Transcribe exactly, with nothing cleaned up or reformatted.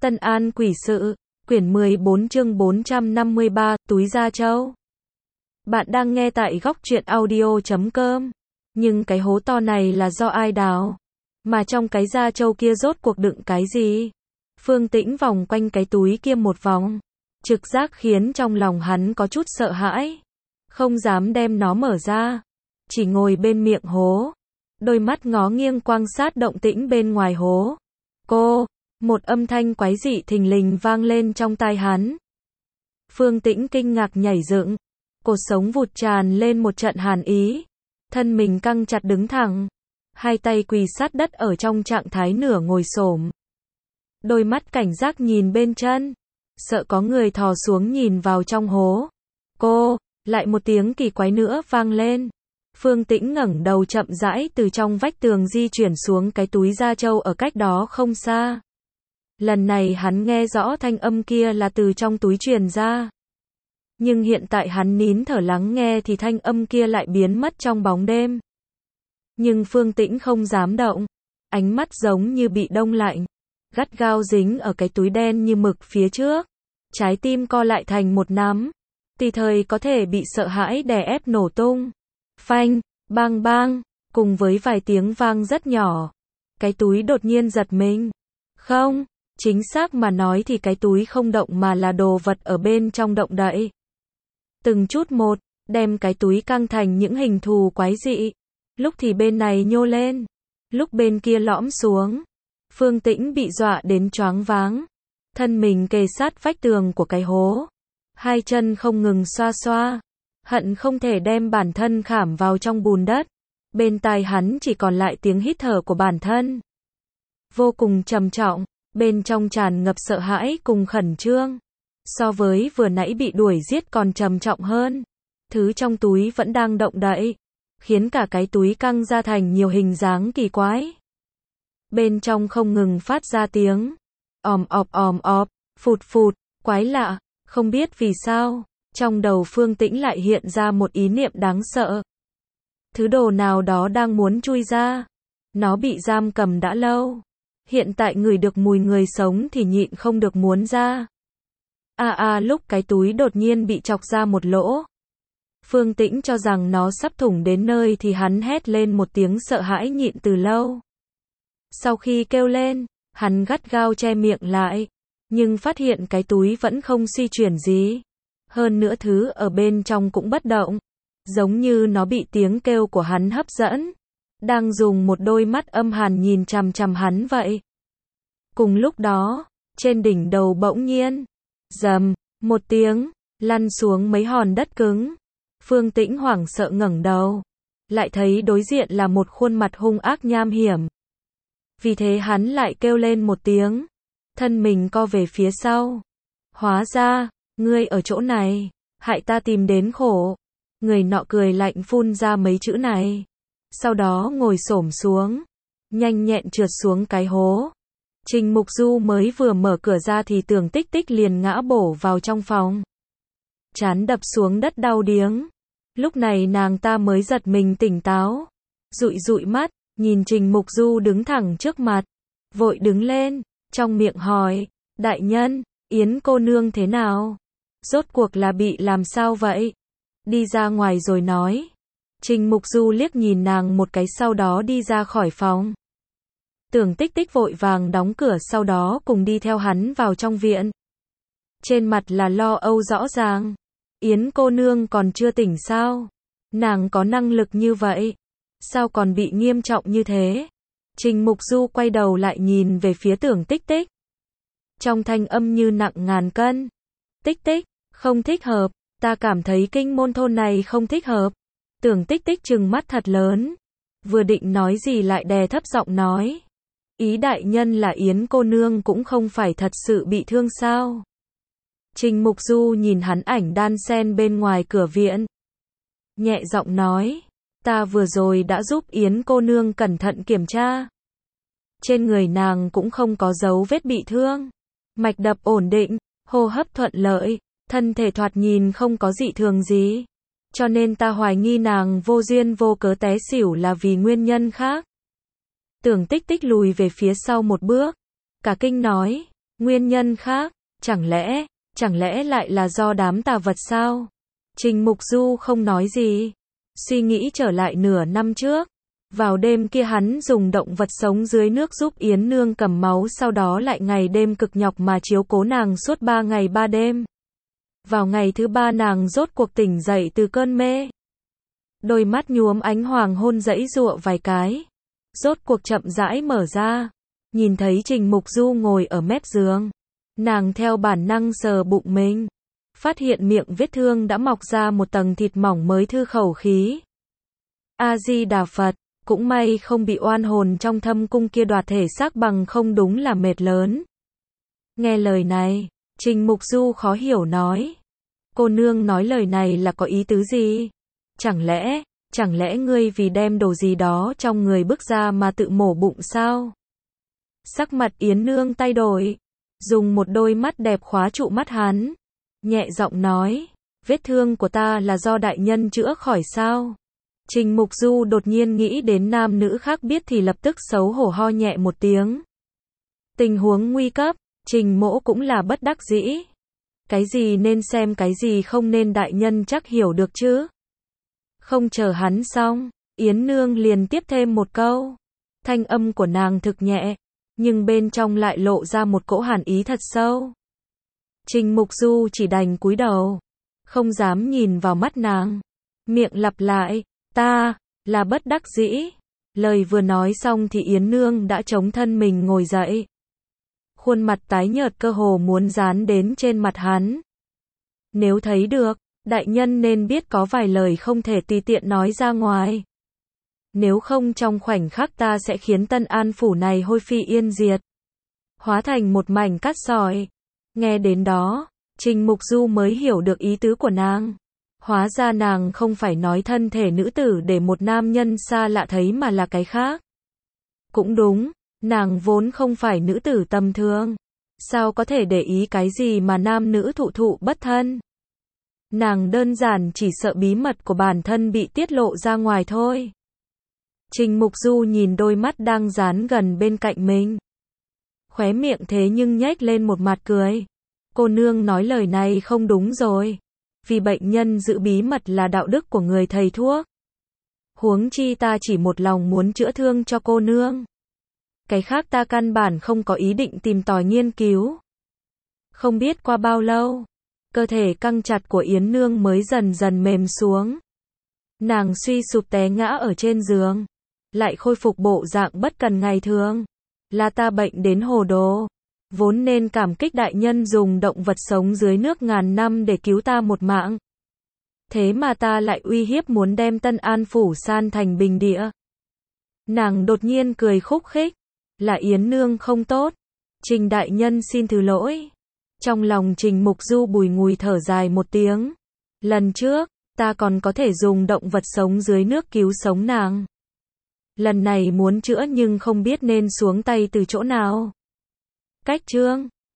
Tân An Quỷ Sự, quyển mười bốn chương bốn trăm năm mươi ba, Túi Gia Châu. Bạn đang nghe tại góc truyện audio chấm com. Nhưng cái hố to này là do ai đào? Mà trong cái gia châu kia rốt cuộc đựng cái gì? Phương Tĩnh vòng quanh cái túi kia một vòng. Trực giác khiến trong lòng hắn có chút sợ hãi. Không dám đem nó mở ra. Chỉ ngồi bên miệng hố. Đôi mắt ngó nghiêng quan sát động tĩnh bên ngoài hố. Cô! Một âm thanh quái dị thình lình vang lên trong tai hắn. Phương Tĩnh kinh ngạc nhảy dựng. Cột sống vụt tràn lên một trận hàn ý. Thân mình căng chặt đứng thẳng. Hai tay quỳ sát đất ở trong trạng thái nửa ngồi xổm. Đôi mắt cảnh giác nhìn bên chân. Sợ có người thò xuống nhìn vào trong hố. Cô! Lại một tiếng kỳ quái nữa vang lên. Phương Tĩnh ngẩng đầu chậm rãi từ trong vách tường di chuyển xuống cái túi gia châu ở cách đó không xa. Lần này hắn nghe rõ thanh âm kia là từ trong túi truyền ra. Nhưng hiện tại hắn nín thở lắng nghe thì thanh âm kia lại biến mất trong bóng đêm. Nhưng Phương Tĩnh không dám động. Ánh mắt giống như bị đông lạnh. Gắt gao dính ở cái túi đen như mực phía trước. Trái tim co lại thành một nắm. Tùy thời có thể bị sợ hãi đè ép nổ tung. Phanh, bang bang, cùng với vài tiếng vang rất nhỏ. Cái túi đột nhiên giật mình. Không, chính xác mà nói thì cái túi không động mà là đồ vật ở bên trong động đậy. Từng chút một, đem cái túi căng thành những hình thù quái dị. Lúc thì bên này nhô lên, lúc bên kia lõm xuống. Phương Tĩnh bị dọa đến choáng váng. Thân mình kề sát vách tường của cái hố. Hai chân không ngừng xoa xoa. Hận không thể đem bản thân khảm vào trong bùn đất. Bên tai hắn chỉ còn lại tiếng hít thở của bản thân. Vô cùng trầm trọng, bên trong tràn ngập sợ hãi cùng khẩn trương. So với vừa nãy bị đuổi giết còn trầm trọng hơn. Thứ trong túi vẫn đang động đậy, khiến cả cái túi căng ra thành nhiều hình dáng kỳ quái. Bên trong không ngừng phát ra tiếng òm ọp òm ọp, phụt phụt, quái lạ, không biết vì sao. Trong đầu Phương Tĩnh lại hiện ra một ý niệm đáng sợ. Thứ đồ nào đó đang muốn chui ra. Nó bị giam cầm đã lâu. Hiện tại ngửi được mùi người sống thì nhịn không được muốn ra. À à lúc cái túi đột nhiên bị chọc ra một lỗ. Phương Tĩnh cho rằng nó sắp thủng đến nơi thì hắn hét lên một tiếng sợ hãi nhịn từ lâu. Sau khi kêu lên, hắn gắt gao che miệng lại. Nhưng phát hiện cái túi vẫn không suy chuyển gì. Hơn nữa thứ ở bên trong cũng bất động. Giống như nó bị tiếng kêu của hắn hấp dẫn. Đang dùng một đôi mắt âm hàn nhìn chằm chằm hắn vậy. Cùng lúc đó, trên đỉnh đầu bỗng nhiên, rầm, một tiếng, lăn xuống mấy hòn đất cứng. Phương Tĩnh hoảng sợ ngẩng đầu. Lại thấy đối diện là một khuôn mặt hung ác nham hiểm. Vì thế hắn lại kêu lên một tiếng. Thân mình co về phía sau. Hóa ra, ngươi ở chỗ này, hại ta tìm đến khổ. Người nọ cười lạnh phun ra mấy chữ này. Sau đó ngồi xổm xuống, nhanh nhẹn trượt xuống cái hố. Trình Mục Du mới vừa mở cửa ra thì Tưởng Tích Tích liền ngã bổ vào trong phòng. Trán đập xuống đất đau điếng. Lúc này nàng ta mới giật mình tỉnh táo. Dụi dụi mắt, nhìn Trình Mục Du đứng thẳng trước mặt. Vội đứng lên, trong miệng hỏi, đại nhân, Yến cô nương thế nào? Rốt cuộc là bị làm sao vậy? Đi ra ngoài rồi nói. Trình Mục Du liếc nhìn nàng một cái sau đó đi ra khỏi phòng. Tưởng Tích Tích vội vàng đóng cửa sau đó cùng đi theo hắn vào trong viện. Trên mặt là lo âu rõ ràng. Yến cô nương còn chưa tỉnh sao? Nàng có năng lực như vậy? Sao còn bị nghiêm trọng như thế? Trình Mục Du quay đầu lại nhìn về phía Tưởng Tích Tích. Trong thanh âm như nặng ngàn cân. Tích Tích, không thích hợp, ta cảm thấy kinh môn thôn này không thích hợp. Tưởng Tích Tích trừng mắt thật lớn. Vừa định nói gì lại đè thấp giọng nói. Ý đại nhân là Yến cô nương cũng không phải thật sự bị thương sao? Trình Mục Du nhìn hắn ảnh đan sen bên ngoài cửa viện. Nhẹ giọng nói. Ta vừa rồi đã giúp Yến cô nương cẩn thận kiểm tra. Trên người nàng cũng không có dấu vết bị thương. Mạch đập ổn định, hô hấp thuận lợi, thân thể thoạt nhìn không có dị thường gì. Cho nên ta hoài nghi nàng vô duyên vô cớ té xỉu là vì nguyên nhân khác. Tưởng Tích Tích lùi về phía sau một bước. Cả kinh nói, Nguyên nhân khác, chẳng lẽ, chẳng lẽ lại là do đám tà vật sao? Trình Mục Du không nói gì. Suy nghĩ trở lại nửa năm trước. Vào đêm kia hắn dùng động vật sống dưới nước giúp Yến Nương cầm máu, sau đó lại ngày đêm cực nhọc mà chiếu cố nàng suốt ba ngày ba đêm. Vào ngày thứ ba nàng rốt cuộc tỉnh dậy từ cơn mê. Đôi mắt nhuốm ánh hoàng hôn giãy giụa vài cái. Rốt cuộc chậm rãi mở ra. Nhìn thấy Trình Mục Du ngồi ở mép giường. Nàng theo bản năng sờ bụng mình. Phát hiện miệng vết thương đã mọc ra một tầng thịt mỏng mới thư khẩu khí. A-di-đà Phật, cũng may không bị oan hồn trong thâm cung kia đoạt thể xác, bằng không đúng là mệt lớn. Nghe lời này, Trình Mục Du khó hiểu nói. Cô nương nói lời này là có ý tứ gì? Chẳng lẽ, chẳng lẽ ngươi vì đem đồ gì đó trong người bước ra mà tự mổ bụng sao? Sắc mặt Yến Nương thay đổi, dùng một đôi mắt đẹp khóa trụ mắt hắn. Nhẹ giọng nói, vết thương của ta là do đại nhân chữa khỏi sao? Trình Mục Du đột nhiên nghĩ đến nam nữ khác biết thì lập tức xấu hổ ho nhẹ một tiếng. Tình huống nguy cấp, Trình Mỗ cũng là bất đắc dĩ. Cái gì nên xem cái gì không nên đại nhân chắc hiểu được chứ? Không chờ hắn xong, Yến Nương liền tiếp thêm một câu. Thanh âm của nàng thực nhẹ, nhưng bên trong lại lộ ra một cỗ hàn ý thật sâu. Trình Mục Du chỉ đành cúi đầu, không dám nhìn vào mắt nàng. Miệng lặp lại, ta, là bất đắc dĩ. Lời vừa nói xong thì Yến Nương đã chống thân mình ngồi dậy. Khuôn mặt tái nhợt cơ hồ muốn dán đến trên mặt hắn. Nếu thấy được, đại nhân nên biết có vài lời không thể tùy tiện nói ra ngoài. Nếu không trong khoảnh khắc ta sẽ khiến Tân An phủ này hôi phi yên diệt. Hóa thành một mảnh cát sỏi. Nghe đến đó, Trình Mục Du mới hiểu được ý tứ của nàng. Hóa ra nàng không phải nói thân thể nữ tử để một nam nhân xa lạ thấy mà là cái khác. Cũng đúng, nàng vốn không phải nữ tử tầm thường. Sao có thể để ý cái gì mà nam nữ thụ thụ bất thân? Nàng đơn giản chỉ sợ bí mật của bản thân bị tiết lộ ra ngoài thôi. Trình Mục Du nhìn đôi mắt đang dán gần bên cạnh mình. Khóe miệng thế nhưng nhếch lên một mặt cười. Cô nương nói lời này không đúng rồi. Vì bệnh nhân giữ bí mật là đạo đức của người thầy thuốc. Huống chi ta chỉ một lòng muốn chữa thương cho cô nương. Cái khác ta căn bản không có ý định tìm tòi nghiên cứu. Không biết qua bao lâu, cơ thể căng chặt của Yến Nương mới dần dần mềm xuống. Nàng suy sụp té ngã ở trên giường, lại khôi phục bộ dạng bất cần ngày thường. Là ta bệnh đến hồ đồ. Vốn nên cảm kích đại nhân dùng động vật sống dưới nước ngàn năm để cứu ta một mạng. Thế mà ta lại uy hiếp muốn đem Tân An phủ san thành bình địa. Nàng đột nhiên cười khúc khích. Là Yến Nương không tốt. Trình đại nhân xin thứ lỗi. Trong lòng Trình Mục Du bùi ngùi thở dài một tiếng. Lần trước, ta còn có thể dùng động vật sống dưới nước cứu sống nàng. Lần này muốn chữa nhưng không biết nên xuống tay từ chỗ nào. Cách chương